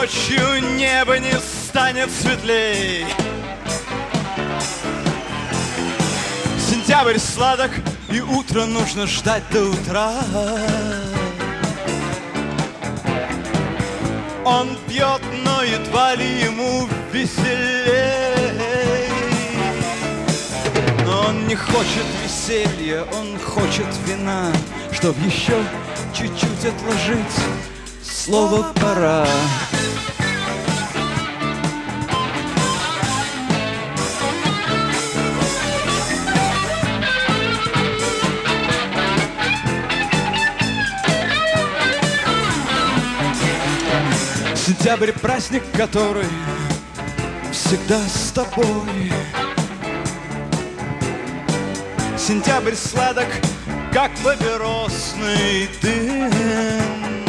ночью небо не станет светлей. Сентябрь сладок, и утро нужно ждать до утра. Он пьет, но едва ли ему веселей. Но он не хочет веселья, он хочет вина, чтоб еще чуть-чуть отложить слово «пора». Сентябрь — праздник, который всегда с тобой. Сентябрь сладок, как папиросный дым.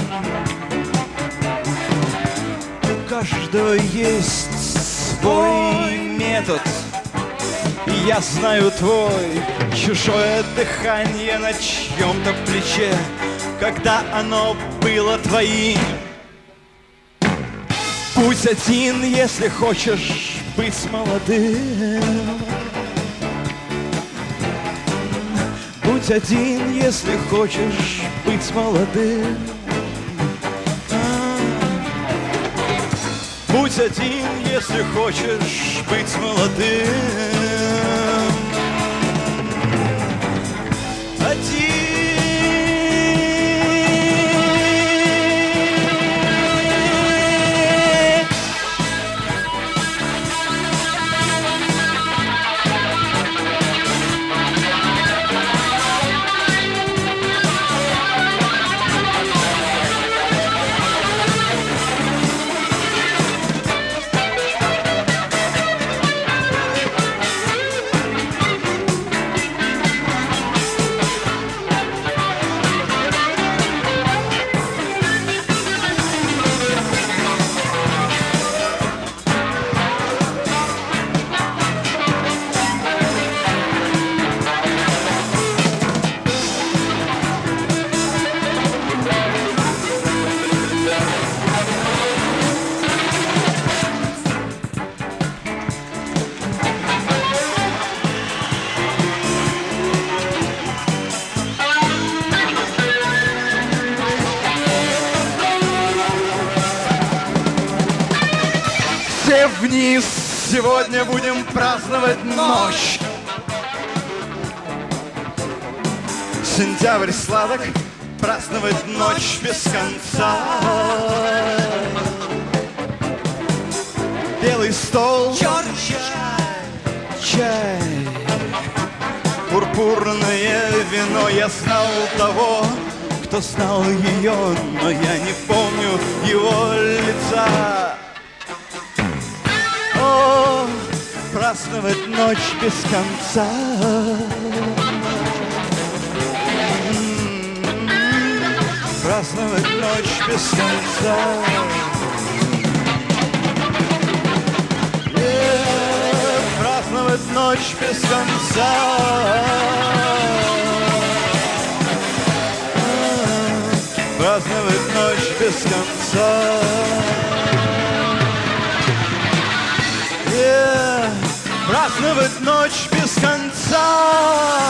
У каждого есть свой метод, и я знаю твой. Чужое дыхание на чьем-то плече, когда оно было твоим. Будь один, если хочешь быть молодым. Будь один, если хочешь быть молодым. Будь один, если хочешь быть молодым. Один. Вниз, сегодня будем праздновать ночь. Сентябрь сладок, праздновать ночь без конца. Белый стол, черный чай, пурпурное вино. Я знал того, кто знал ее, но я не помню его лица. О, праздновать ночь без конца. Праздновать ночь без конца. Праздновать ночь без конца. Праздновать ночь без конца. Праздновать ночь без конца.